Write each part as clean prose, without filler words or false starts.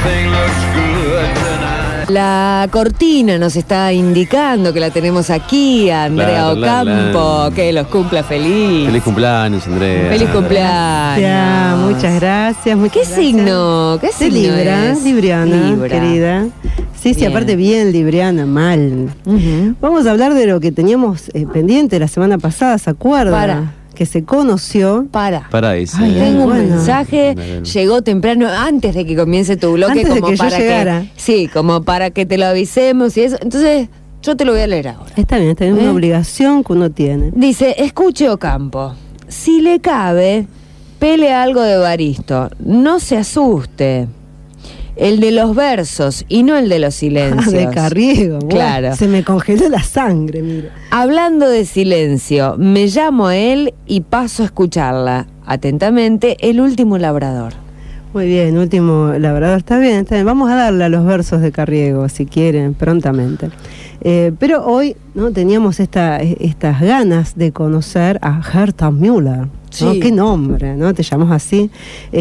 La cortina nos está indicando que la tenemos aquí, a Andrea Ocampo, que los cumpla feliz. Feliz cumpleaños, Andrea. Feliz cumpleaños. Muchas gracias. ¿Qué signo? ¿Qué signo Libra, es? Libriana, querida. Sí, Bien. aparte bien libriana, mal. Vamos a hablar de lo que teníamos pendiente la semana pasada, ¿se acuerda? Que se conoció. Para, dice. tengo un mensaje, llegó temprano, antes de que comience tu bloque, Antes de como que yo para llegara. como para que te lo avisemos y eso. Entonces, yo te lo voy a leer ahora. Está bien, es una obligación que uno tiene. Dice, escuche Ocampo, si le cabe, pele algo de Evaristo, no se asuste. El de los versos y no el de los silencios. De Carriego. Claro. Bueno, se me congeló la sangre, mira. Hablando de silencio, me llamo a él y paso a escucharla. Atentamente, el último labrador. Muy bien, último labrador. Está bien. Vamos a darle a los versos de Carriego, si quieren, prontamente. Pero hoy no teníamos estas ganas de conocer a Herta Müller. ¿No? Sí. Qué nombre, ¿no? Te llamas así.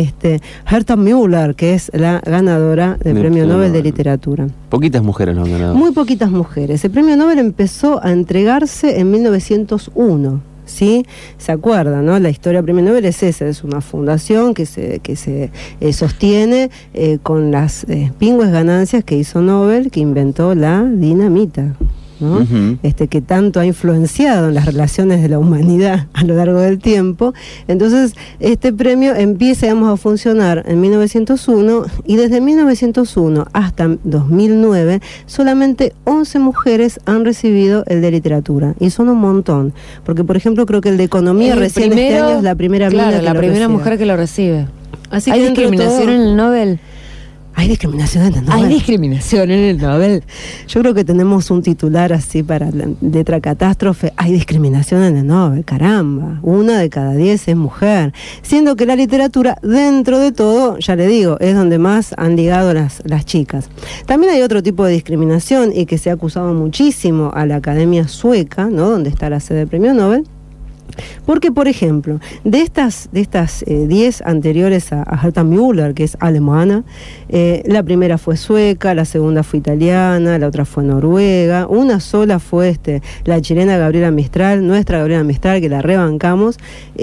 Herta Müller, que es la ganadora del Premio Nobel de Literatura. Poquitas mujeres lo han ganado. Muy poquitas mujeres. El Premio Nobel empezó a entregarse en 1901. ¿Sí? ¿Se acuerdan, no? La historia del Premio Nobel es esa, es una fundación que se sostiene con las pingües ganancias que hizo Nobel, que inventó la dinamita, ¿no? Que tanto ha influenciado en las relaciones de la humanidad a lo largo del tiempo. Entonces, este premio empieza, a funcionar en 1901 y desde 1901 hasta 2009 solamente 11 mujeres han recibido el de literatura y son un montón, porque por ejemplo creo que el de economía recién este año es la primera mina que la primera recibe. mujer que lo recibe. Así ¿Hay que discriminación en el Nobel? Hay discriminación en el Nobel. Hay discriminación en el Nobel. Yo creo que tenemos un titular así para la letra catástrofe. Hay discriminación en el Nobel, caramba. 1 de cada 10 es mujer. Siendo que la literatura, dentro de todo, ya le digo, es donde más han ligado las chicas. También hay otro tipo de discriminación y que se ha acusado muchísimo a la Academia Sueca, ¿no? Donde está la sede del Premio Nobel. Porque, por ejemplo, de estas 10 anteriores a Herta Müller, que es alemana, la primera fue sueca, la segunda fue italiana, la otra fue noruega, una sola fue la chilena Gabriela Mistral, nuestra Gabriela Mistral, que la rebancamos,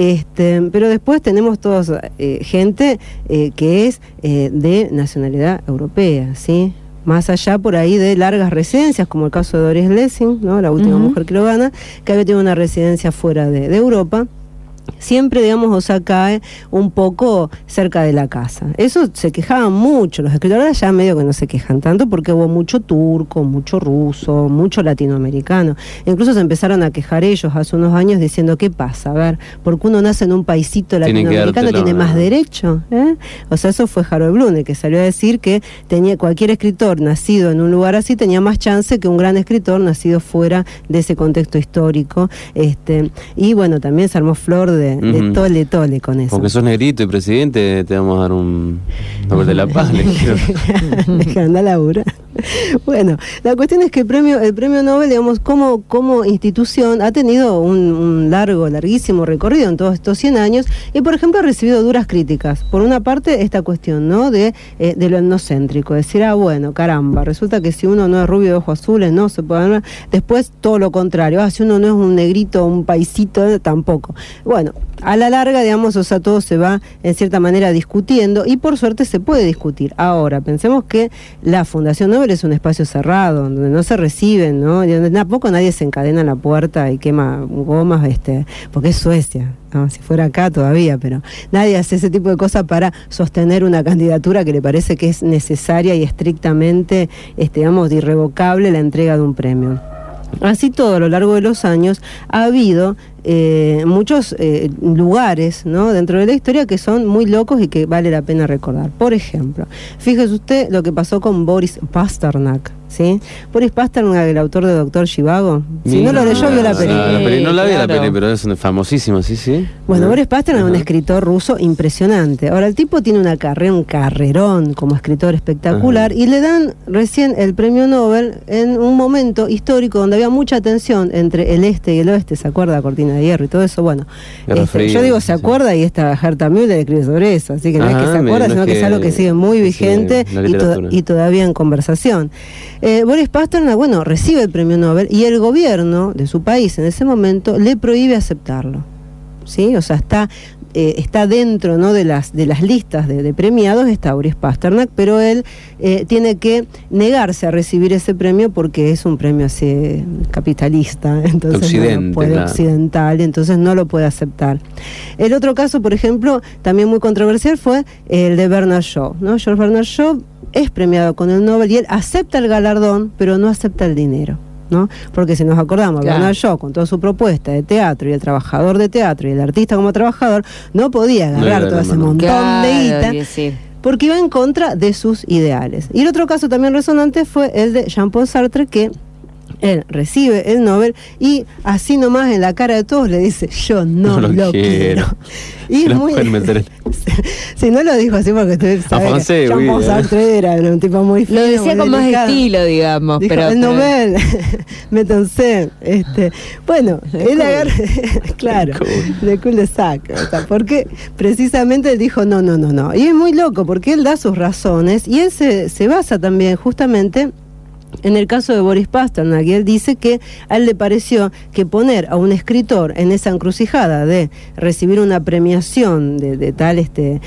pero después tenemos todos gente que es de nacionalidad europea, ¿sí? Más allá por ahí de largas residencias, como el caso de Doris Lessing, ¿no? La última mujer que lo gana, que había tenido una residencia fuera de Europa. Siempre, cae un poco cerca de la casa. Eso se quejaban mucho los escritores, ahora ya medio que no se quejan tanto porque hubo mucho turco, mucho ruso, mucho latinoamericano. Incluso se empezaron a quejar ellos hace unos años diciendo, ¿qué pasa? A ver, porque uno nace en un paisito latinoamericano tiene más derecho, ¿eh? O sea, eso fue Harold Bloom, el que salió a decir que cualquier escritor nacido en un lugar así tenía más chance que un gran escritor nacido fuera de ese contexto histórico. Y bueno, también se armó flor de tole con eso. Porque sos negrito y presidente, te vamos a dar un Nobel de la Paz. Que anda a laburar. Bueno, la cuestión es que el premio Nobel, como institución, ha tenido un larguísimo recorrido en todos estos 100 años y, por ejemplo, ha recibido duras críticas. Por una parte, esta cuestión, ¿no? de lo etnocéntrico, decir, bueno, caramba, resulta que si uno no es rubio de ojos azules, no se puede hablar. Después, todo lo contrario, si uno no es un negrito, un paisito, tampoco. Bueno, a la larga, todo se va, en cierta manera, discutiendo y, por suerte, se puede discutir. Ahora, pensemos que la Fundación Nobel es un espacio cerrado, donde no se reciben, ¿no? Y donde tampoco nadie se encadena en la puerta y quema gomas, porque es Suecia, ¿no? Si fuera acá todavía, pero nadie hace ese tipo de cosas para sostener una candidatura que le parece que es necesaria y estrictamente, irrevocable la entrega de un premio. Así todo, a lo largo de los años, ha habido muchos lugares, ¿no? Dentro de la historia que son muy locos y que vale la pena recordar. Por ejemplo, fíjese usted lo que pasó con Boris Pasternak, ¿sí? Boris Pasternak, el autor de Doctor Zhivago. Si no lo leyó, vio la película. No la vi la claro. peli, pero es famosísima, sí. Bueno, Boris Pasternak es un escritor ruso impresionante. Ahora, el tipo tiene una carrera, un carrerón como escritor espectacular, y le dan recién el premio Nobel en un momento histórico donde había mucha tensión entre el este y el oeste, ¿se acuerda? Cortina de hierro y todo eso. Bueno, yo digo se acuerda, y esta Herta Müller escribe sobre eso, así que no es que se acuerda, sino que es algo que sigue muy vigente y todavía en conversación. Boris Pasternak, bueno, recibe el premio Nobel y el gobierno de su país en ese momento le prohíbe aceptarlo, ¿sí? O sea, está dentro, ¿no?, de las listas de premiados, está Boris Pasternak, pero él tiene que negarse a recibir ese premio porque es un premio así capitalista, entonces occidental, entonces no lo puede aceptar. El otro caso, por ejemplo, también muy controversial, fue el de Bernard Shaw, ¿no? George Bernard Shaw es premiado con el Nobel y él acepta el galardón, pero no acepta el dinero, ¿no? Porque si nos acordamos, claro, Bernard Shaw, con toda su propuesta de teatro y el trabajador de teatro y el artista como trabajador, no podía agarrar todo ese montón de guita, sí, porque iba en contra de sus ideales. Y el otro caso también resonante fue el de Jean-Paul Sartre, que él recibe el Nobel y así nomás en la cara de todos le dice: yo no lo quiero. Y es muy... Si no lo dijo así porque usted sabe que Jean-Paul Sartre era un tipo muy fino, lo decía con más estilo, digamos. Dijo, pero el Nobel, métanse. Bueno, él agarra, claro, de cul de sac, porque precisamente él dijo no. Y es muy loco porque él da sus razones y él se basa también justamente en el caso de Boris Pasternak, y él dice que a él le pareció que poner a un escritor en esa encrucijada de recibir una premiación de tal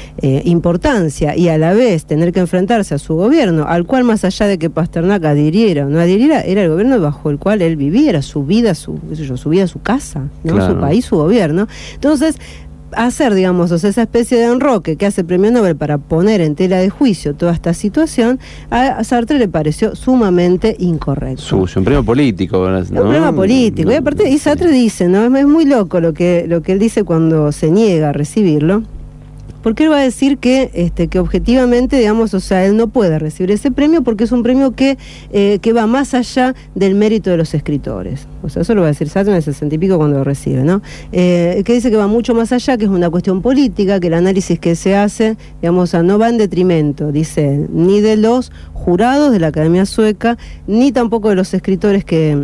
importancia y a la vez tener que enfrentarse a su gobierno, al cual, más allá de que Pasternak adhiriera o no adhiriera, era el gobierno bajo el cual él vivía, era su vida, su vida, su casa, ¿no? Claro. Su país, su gobierno. Entonces, hacer, digamos, esa especie de enroque que hace el premio Nobel para poner en tela de juicio toda esta situación, a Sartre le pareció sumamente incorrecto. Un premio político, ¿no? Un premio político. Y aparte, y Sartre dice, ¿no? Es muy loco lo que él dice cuando se niega a recibirlo, porque él va a decir que objetivamente, digamos, o sea, él no puede recibir ese premio porque es un premio que va más allá del mérito de los escritores. O sea, eso lo va a decir Sartre en el 60 y pico cuando lo recibe, ¿no? Que dice que va mucho más allá, que es una cuestión política, que el análisis que se hace, digamos, o sea, no va en detrimento, dice él, ni de los jurados de la Academia Sueca, ni tampoco de los escritores que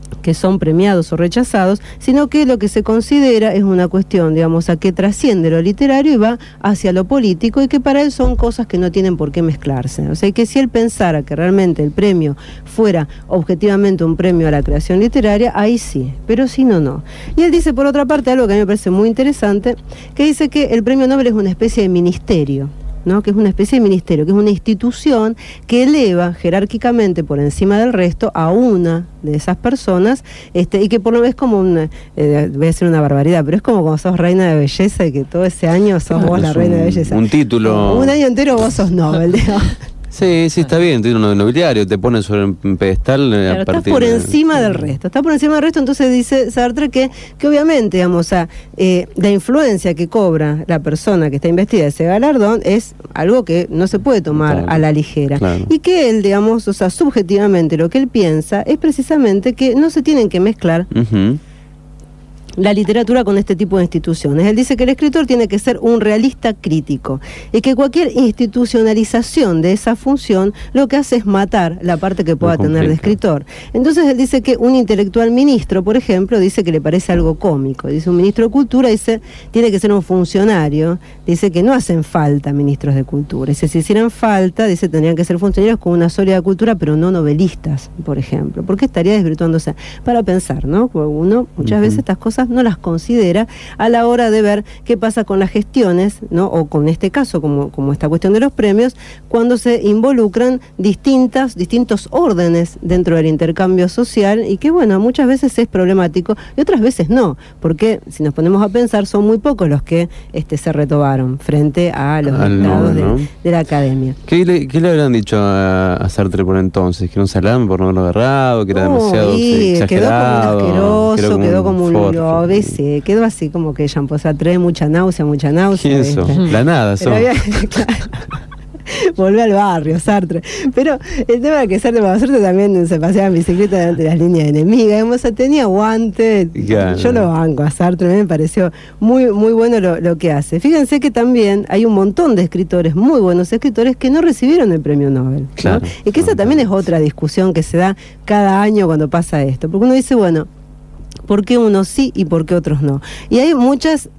son premiados o rechazados, sino que lo que se considera es una cuestión, digamos, a que trasciende lo literario y va hacia lo político, y que para él son cosas que no tienen por qué mezclarse. O sea, que si él pensara que realmente el premio fuera objetivamente un premio a la creación literaria, ahí sí, pero si no, no. Y él dice, por otra parte, algo que a mí me parece muy interesante, que dice que el premio Nobel es una especie de ministerio, ¿no? Que es una especie de ministerio, que es una institución que eleva jerárquicamente por encima del resto a una de esas personas, y que por lo menos es como voy a decir una barbaridad, pero es como cuando sos reina de belleza y que todo ese año sos vos la reina de belleza. Un título. Un año entero vos sos Nobel, digamos. Sí, está bien, tiene un nobiliario, te ponen sobre un pedestal. Claro, estás por encima del resto, entonces dice Sartre que obviamente, digamos, la influencia que cobra la persona que está investida de ese galardón es algo que no se puede tomar a la ligera. Claro. Y que él, digamos, o sea, subjetivamente lo que él piensa es precisamente que no se tienen que mezclar la literatura con este tipo de instituciones. Él dice que el escritor tiene que ser un realista crítico y que cualquier institucionalización de esa función lo que hace es matar la parte que pueda tener de escritor. Entonces él dice que un intelectual ministro, por ejemplo, dice que le parece algo cómico. Dice, un ministro de cultura, dice, tiene que ser un funcionario. Dice que no hacen falta ministros de cultura. Dice, si hicieran falta, dice, tendrían que ser funcionarios con una sólida cultura, pero no novelistas, por ejemplo. Porque estaría desvirtuándose. Para pensar, ¿no? Porque uno muchas veces estas cosas no las considera a la hora de ver qué pasa con las gestiones, ¿no? O con este caso, como esta cuestión de los premios, cuando se involucran distintos órdenes dentro del intercambio social, y que, bueno, muchas veces es problemático y otras veces no, porque si nos ponemos a pensar, son muy pocos los que se retobaron frente a los dictados de la academia. ¿Qué le habrán dicho a Sartre por entonces? ¿Que no se salame por no haberlo agarrado? ¿Que era demasiado exagerado? Quedó como un lobe, quedó así como que Jean-Paul Sartre, mucha náusea. ¿Quién eso? La nada, claro. Volvé al barrio, Sartre. Pero el tema es que Sartre también se paseaba en bicicleta delante de las líneas enemigas. O sea, tenía guante. Yo lo banco a Sartre, me pareció muy, muy bueno lo que hace. Fíjense que también hay un montón de escritores, muy buenos escritores, que no recibieron el premio Nobel, ¿no? Claro. Y que esa también es otra discusión que se da cada año cuando pasa esto. Porque uno dice, bueno, ¿por qué unos sí y por qué otros no? Y hay muchas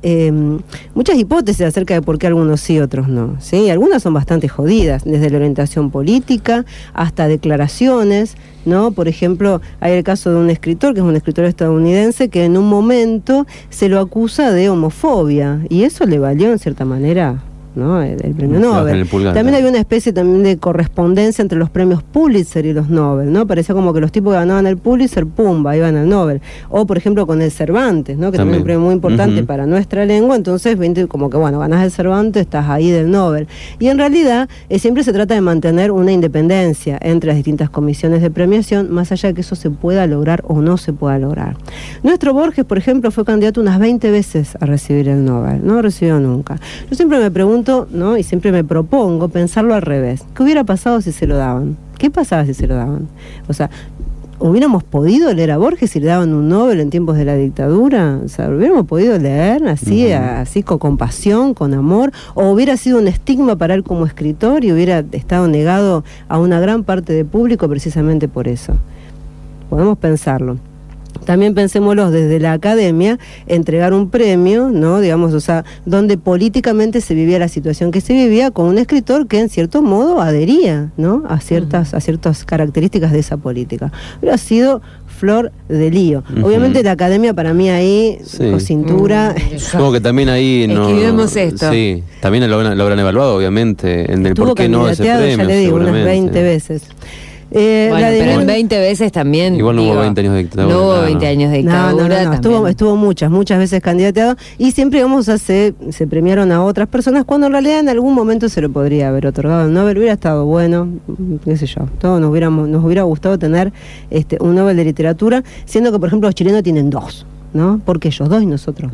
hipótesis acerca de por qué algunos sí y otros no, ¿sí? Algunas son bastante jodidas, desde la orientación política hasta declaraciones, ¿no? Por ejemplo, hay el caso de un escritor, que es un escritor estadounidense, que en un momento se lo acusa de homofobia, y eso le valió en cierta manera, ¿no? El premio Nobel. También hay una especie también de correspondencia entre los premios Pulitzer y los Nobel, ¿no? Parecía como que los tipos que ganaban el Pulitzer, pumba, iban al Nobel. O, por ejemplo, con el Cervantes, ¿no? Que también es un premio muy importante para nuestra lengua, entonces, como que, bueno, ganás el Cervantes, estás ahí del Nobel. Y en realidad, siempre se trata de mantener una independencia entre las distintas comisiones de premiación, más allá de que eso se pueda lograr o no se pueda lograr. Nuestro Borges, por ejemplo, fue candidato unas 20 veces a recibir el Nobel, no recibió nunca. Yo siempre me pregunto, ¿no? Y siempre me propongo pensarlo al revés. ¿Qué hubiera pasado si se lo daban? ¿Qué pasaba si se lo daban? O sea, ¿hubiéramos podido leer a Borges si le daban un Nobel en tiempos de la dictadura? O sea, ¿hubiéramos podido leer así, así con compasión, con amor? ¿O hubiera sido un estigma para él como escritor y hubiera estado negado a una gran parte del público precisamente por eso? Podemos pensarlo. También pensémoslo desde la academia, entregar un premio, ¿no? Digamos, o sea, donde políticamente se vivía la situación que se vivía con un escritor que en cierto modo adhería, ¿no? a ciertas características de esa política. Hubiera sido flor de lío. Obviamente la academia para mí ahí, con cintura. Supongo que también ahí escribimos esto. Sí, también lo habrán evaluado, obviamente, en el por qué no ese premio. Ya le digo, unas 20 veces. Bueno, pero en 20 veces también. Igual no hubo 20 años de dictadura. No hubo 20 años de dictadura. No, estuvo muchas veces candidateado. Y siempre, digamos, se premiaron a otras personas cuando en realidad en algún momento se lo podría haber otorgado el Nobel. Hubiera estado bueno, qué sé yo. Todos nos hubiera gustado tener un Nobel de literatura, siendo que, por ejemplo, los chilenos tienen 2, ¿no? Porque ellos 2 y nosotros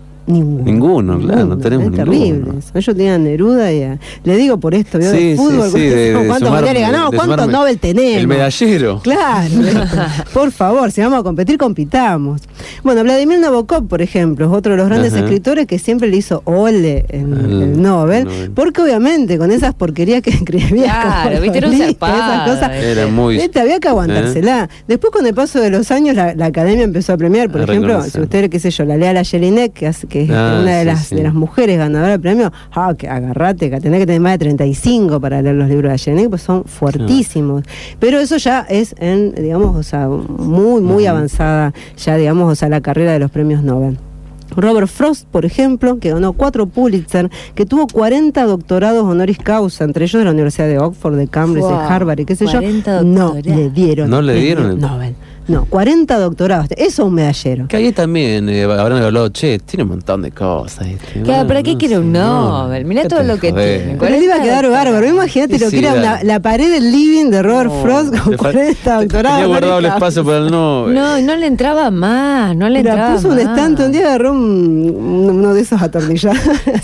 Ninguno, claro, no tenemos ninguno. Terribles. Ellos tenían Neruda y le digo por esto, ¿vio? Sí, de fútbol, ¿cuántos mundiales ganamos? ¿Cuántos Nobel tenemos? El medallero. Claro, por favor, si vamos a competir, compitamos. Bueno, Vladimir Nabokov, por ejemplo, es otro de los grandes escritores que siempre le hizo ole en el Nobel, porque obviamente con esas porquerías que escribía, claro, viste, era un zarpado, esas cosas, era muy... había que aguantársela. Después, con el paso de los años, la academia empezó a premiar, por ejemplo, si usted, qué sé yo, la lea la Jelinek, que es una de las mujeres ganadoras del premio, que agarrate, que tenés que tener más de 35 para leer los libros de Jelinek, pues son fuertísimos. Pero eso ya es digamos, o sea, muy avanzada, ya, digamos, o sea, la carrera de los premios Nobel. Robert Frost, por ejemplo, que ganó 4 Pulitzer, que tuvo 40 doctorados honoris causa, entre ellos de la Universidad de Oxford, de Cambridge, de Harvard y qué sé yo, no le dieron el Nobel. No, 40 doctorados. Eso es un medallero. Que ahí también habrán hablado, tiene un montón de cosas. Claro, ¿para qué quiere un Nobel? Mirá todo lo que tiene. Pero le iba a quedar bárbaro. Imagínate lo que era la pared del living de Robert Frost con 40 doctorados. Tenía guardado el espacio para el Nobel. No le entraba más, puso un estante, un día agarró uno de esos atornillados.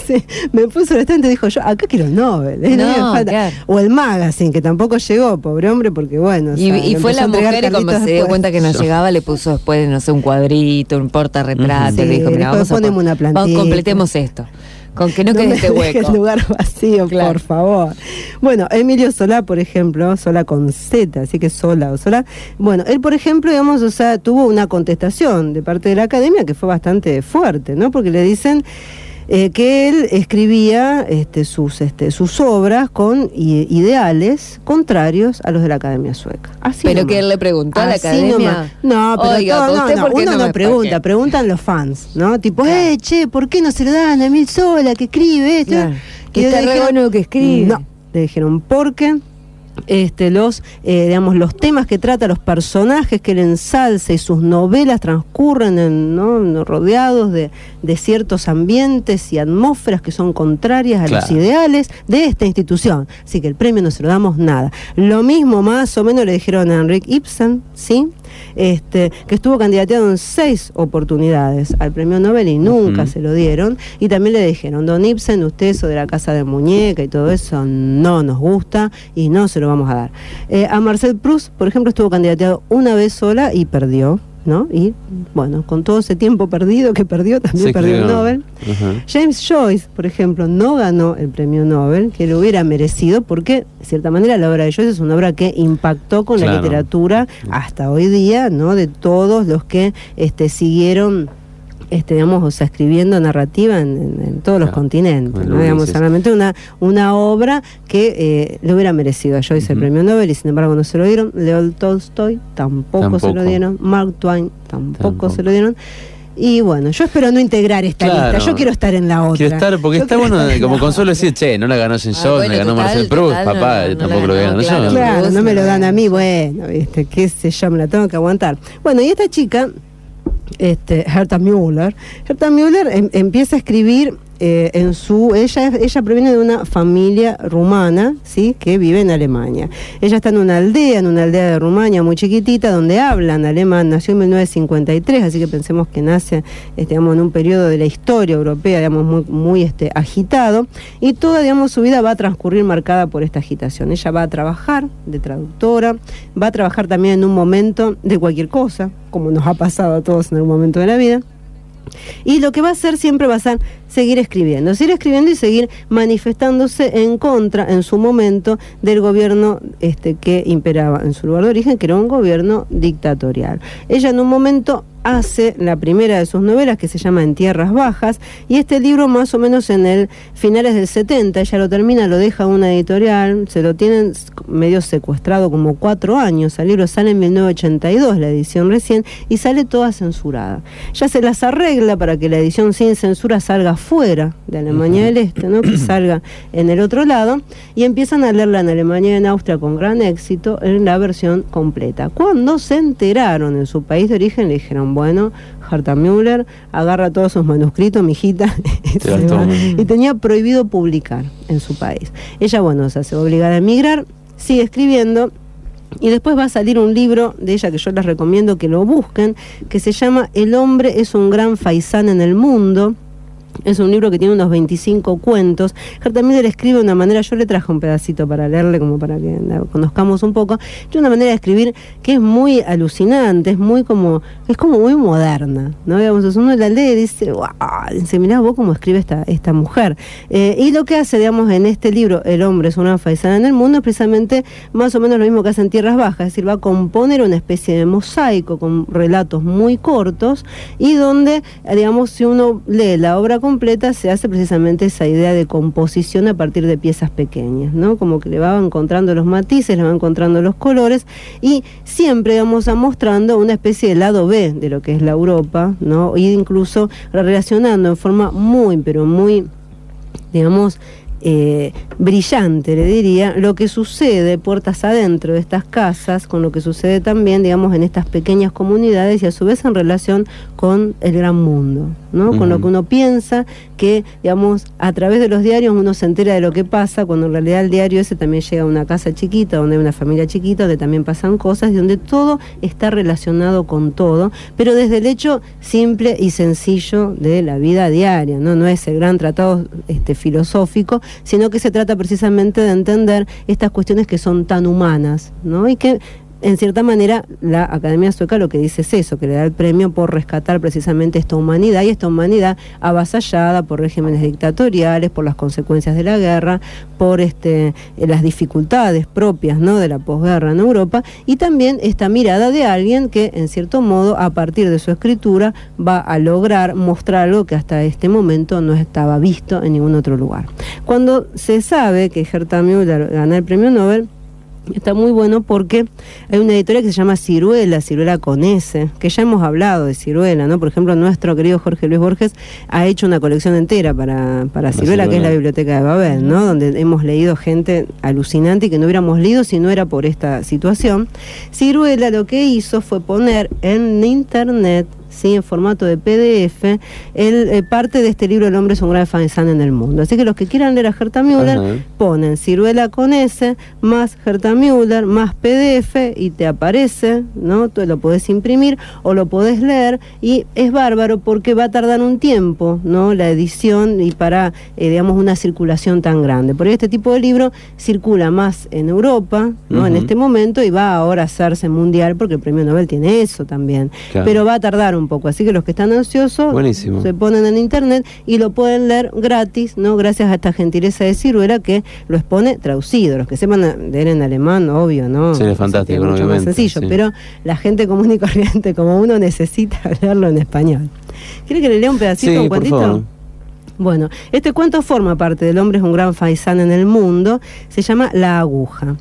Me puso el estante y dijo, yo acá quiero el Nobel. Claro. O el Magazine, que tampoco llegó, pobre hombre, porque bueno. Y fue la mujer y como se dio cuenta que no llegaba, le puso después, no sé, un cuadrito, un portarretrato, y le dijo, mira, ponemos una plantilla. Completemos esto. Con que no quede este hueco. El lugar vacío, claro. Por favor. Bueno, Emilio Solá, por ejemplo, Solá con Z, así que Solá o Solá. Bueno, él, por ejemplo, digamos, o sea, tuvo una contestación de parte de la academia que fue bastante fuerte, ¿no? Porque le dicen que él escribía sus obras con ideales contrarios a los de la Academia Sueca. Así pero nomás. que él le preguntó a la academia. No, pero oiga, uno no pregunta, preguntan los fans, ¿no? Tipo, ¿por qué no se lo dan a Emil Solá que escribe esto? Claro. Que está re bueno que escribe. No, le dijeron, ¿por qué? Los temas que trata, los personajes que él ensalza y sus novelas transcurren rodeados de ciertos ambientes y atmósferas que son contrarias a los ideales de esta institución. Así que el premio no se lo damos nada. Lo mismo más o menos le dijeron a Henrik Ibsen, ¿sí? que estuvo candidateado en 6 oportunidades al premio Nobel y nunca se lo dieron, y también le dijeron: don Ibsen, usted eso de la casa de muñeca y todo eso no nos gusta y no se lo vamos a dar. A Marcel Proust, por ejemplo, estuvo candidateado una vez sola y perdió, ¿no? Y bueno, con todo ese tiempo perdido que perdió, también perdió el Nobel. James Joyce, por ejemplo, no ganó el premio Nobel, que lo hubiera merecido, porque de cierta manera la obra de Joyce es una obra que impactó con la literatura hasta hoy día, ¿no? De todos los que siguieron digamos, o sea, escribiendo narrativa en todos los continentes, ¿no? Digamos, solamente una obra que le hubiera merecido a Joyce el premio Nobel, y sin embargo no se lo dieron. Leo Tolstoy tampoco se lo dieron. Mark Twain tampoco se lo dieron. Y bueno, yo espero no integrar esta lista, yo quiero estar en la otra. Quiero estar, porque está bueno, como Consuelo decir, che, no la ganó James Joyce, la ganó Marcel Proust, papá, tampoco lo ganó yo. Claro, no me lo dan a mí, bueno, qué sé yo, me la tengo que aguantar. Bueno, y esta chica, Herta Müller empieza a escribir ella proviene de una familia rumana, ¿sí?, que vive en Alemania. Ella está en una aldea de Rumania muy chiquitita, donde hablan alemán. Nació en 1953, así que pensemos que nace, digamos, en un periodo de la historia europea, digamos, muy agitado, y toda, digamos, su vida va a transcurrir marcada por esta agitación. Ella va a trabajar de traductora, va a trabajar también en un momento de cualquier cosa, como nos ha pasado a todos en algún momento de la vida. Y lo que va a hacer siempre va a ser seguir escribiendo y seguir manifestándose en contra, en su momento, del gobierno que imperaba en su lugar de origen, que era un gobierno dictatorial. Ella en un momento hace la primera de sus novelas, que se llama En Tierras Bajas, y este libro más o menos en el finales del 70, ella lo termina, lo deja a una editorial, se lo tienen medio secuestrado como 4 años. El libro sale en 1982, la edición recién, y sale toda censurada. Ya se las arregla para que la edición sin censura salga fuera de Alemania del Este, ¿no?, que salga en el otro lado, y empiezan a leerla en Alemania y en Austria con gran éxito en la versión completa. Cuando se enteraron en su país de origen, le dijeron: bueno, Herta Müller, agarra todos sus manuscritos, mijita, y tenía prohibido publicar en su país. Ella, bueno, se hace obligada a emigrar, sigue escribiendo, y después va a salir un libro de ella que yo les recomiendo que lo busquen, que se llama El hombre es un gran faisán en el mundo. Es un libro que tiene unos 25 cuentos. Herta Müller escribe de una manera, yo le traje un pedacito para leerle, como para que la conozcamos un poco, de una manera de escribir que es muy alucinante, es como muy moderna, ¿no? Digamos, uno la lee y dice: wow, dice, mirá vos cómo escribe esta mujer. Y lo que hace, digamos, en este libro, El hombre es una faisana en el mundo, es precisamente más o menos lo mismo que hace en Tierras Bajas, es decir, va a componer una especie de mosaico con relatos muy cortos, y donde, digamos, si uno lee la obra completa, se hace precisamente esa idea de composición a partir de piezas pequeñas, ¿no? Como que le va encontrando los matices, le va encontrando los colores, y siempre vamos a mostrando una especie de lado B de lo que es la Europa, ¿no? Y incluso relacionando en forma muy, pero muy, digamos, brillante, le diría, lo que sucede puertas adentro de estas casas, con lo que sucede también, digamos, en estas pequeñas comunidades, y a su vez en relación con el gran mundo, ¿no? Con lo que uno piensa, que, digamos, a través de los diarios uno se entera de lo que pasa, cuando en realidad el diario ese también llega a una casa chiquita, donde hay una familia chiquita, donde también pasan cosas, y donde todo está relacionado con todo, pero desde el hecho simple y sencillo de la vida diaria, ¿no? No es el gran tratado filosófico, sino que se trata precisamente de entender estas cuestiones que son tan humanas, ¿no? Y que, en cierta manera, la Academia Sueca lo que dice es eso, que le da el premio por rescatar precisamente esta humanidad, y esta humanidad avasallada por regímenes dictatoriales, por las consecuencias de la guerra, por las dificultades propias, ¿no?, de la posguerra en Europa, y también esta mirada de alguien que, en cierto modo, a partir de su escritura, va a lograr mostrar algo que hasta este momento no estaba visto en ningún otro lugar. Cuando se sabe que Herta Müller gana el premio Nobel, está muy bueno porque hay una editorial que se llama Ciruela con S, que ya hemos hablado de Ciruela, ¿no? Por ejemplo, nuestro querido Jorge Luis Borges ha hecho una colección entera para Ciruela, que es la Biblioteca de Babel, ¿no? Donde hemos leído gente alucinante y que no hubiéramos leído si no era por esta situación. Ciruela lo que hizo fue poner en internet ¿sí? En formato de PDF, parte de este libro El hombre es un gran faisán en el mundo. Así que los que quieran leer a Herta Müller, ponen Ciruela con S, más Herta Müller, más PDF, y te aparece, ¿no? Tú lo podés imprimir o lo podés leer, y es bárbaro porque va a tardar un tiempo, ¿no? La edición, y para, digamos, una circulación tan grande. Por ahí este tipo de libro circula más en Europa, ¿no? En este momento, y va ahora a hacerse mundial, porque el premio Nobel tiene eso también. Claro. Pero va a tardar un poco, así que los que están ansiosos se ponen en internet y lo pueden leer gratis, ¿no? Gracias a esta gentileza de Ciruela, que lo expone traducido. Los que sepan leer en alemán, obvio, ¿no? Sí, es fantástico, mucho más sencillo, pero la gente común y corriente como uno necesita leerlo en español. ¿Quiere que le lea un pedacito, un cuentito? Por favor. Bueno, este cuento forma parte del hombre es un gran faisán en el mundo, se llama La aguja.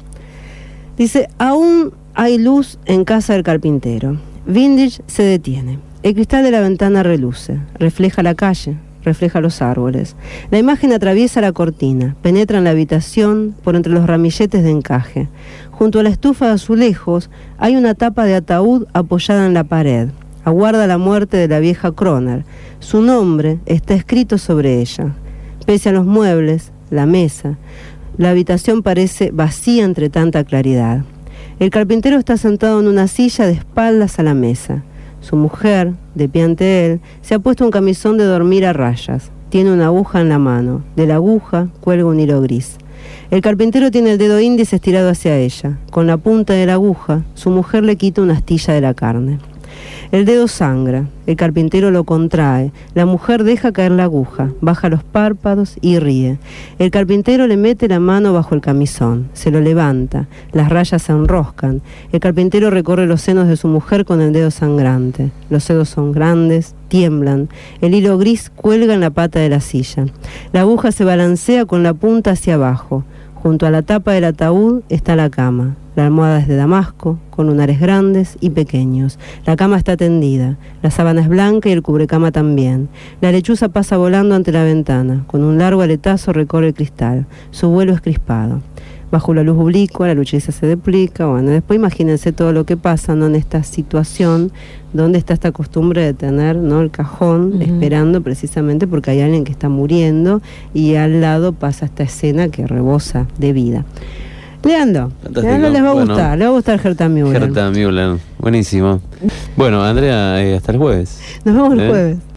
Dice: aún hay luz en casa del carpintero. Windich se detiene. El cristal de la ventana reluce, refleja la calle, refleja los árboles. La imagen atraviesa la cortina, penetra en la habitación por entre los ramilletes de encaje. Junto a la estufa de azulejos hay una tapa de ataúd apoyada en la pared. Aguarda la muerte de la vieja Kroner. Su nombre está escrito sobre ella. Pese a los muebles, la mesa, la habitación parece vacía entre tanta claridad. El carpintero está sentado en una silla de espaldas a la mesa. Su mujer, de pie ante él, se ha puesto un camisón de dormir a rayas. Tiene una aguja en la mano. De la aguja cuelga un hilo gris. El carpintero tiene el dedo índice estirado hacia ella. Con la punta de la aguja, su mujer le quita una astilla de la carne. El dedo sangra, el carpintero lo contrae, la mujer deja caer la aguja, baja los párpados y ríe. El carpintero le mete la mano bajo el camisón, se lo levanta, las rayas se enroscan. El carpintero recorre los senos de su mujer con el dedo sangrante. Los dedos son grandes, tiemblan, el hilo gris cuelga en la pata de la silla. La aguja se balancea con la punta hacia abajo. Junto a la tapa del ataúd está la cama. La almohada es de damasco, con lunares grandes y pequeños. La cama está tendida, la sábana es blanca y el cubrecama también. La lechuza pasa volando ante la ventana. Con un largo aletazo recorre el cristal. Su vuelo es crispado. Bajo la luz oblicua, la luchiza se duplica. Bueno, después imagínense todo lo que pasa, ¿no? En esta situación donde está esta costumbre de tener, ¿no? El cajón esperando, precisamente porque hay alguien que está muriendo, y al lado pasa esta escena que rebosa de vida. Leandro les va a gustar, le va a gustar Herta Müller. Herta Müller, buenísimo. Bueno, Andrea, hasta el jueves. Nos vemos el jueves.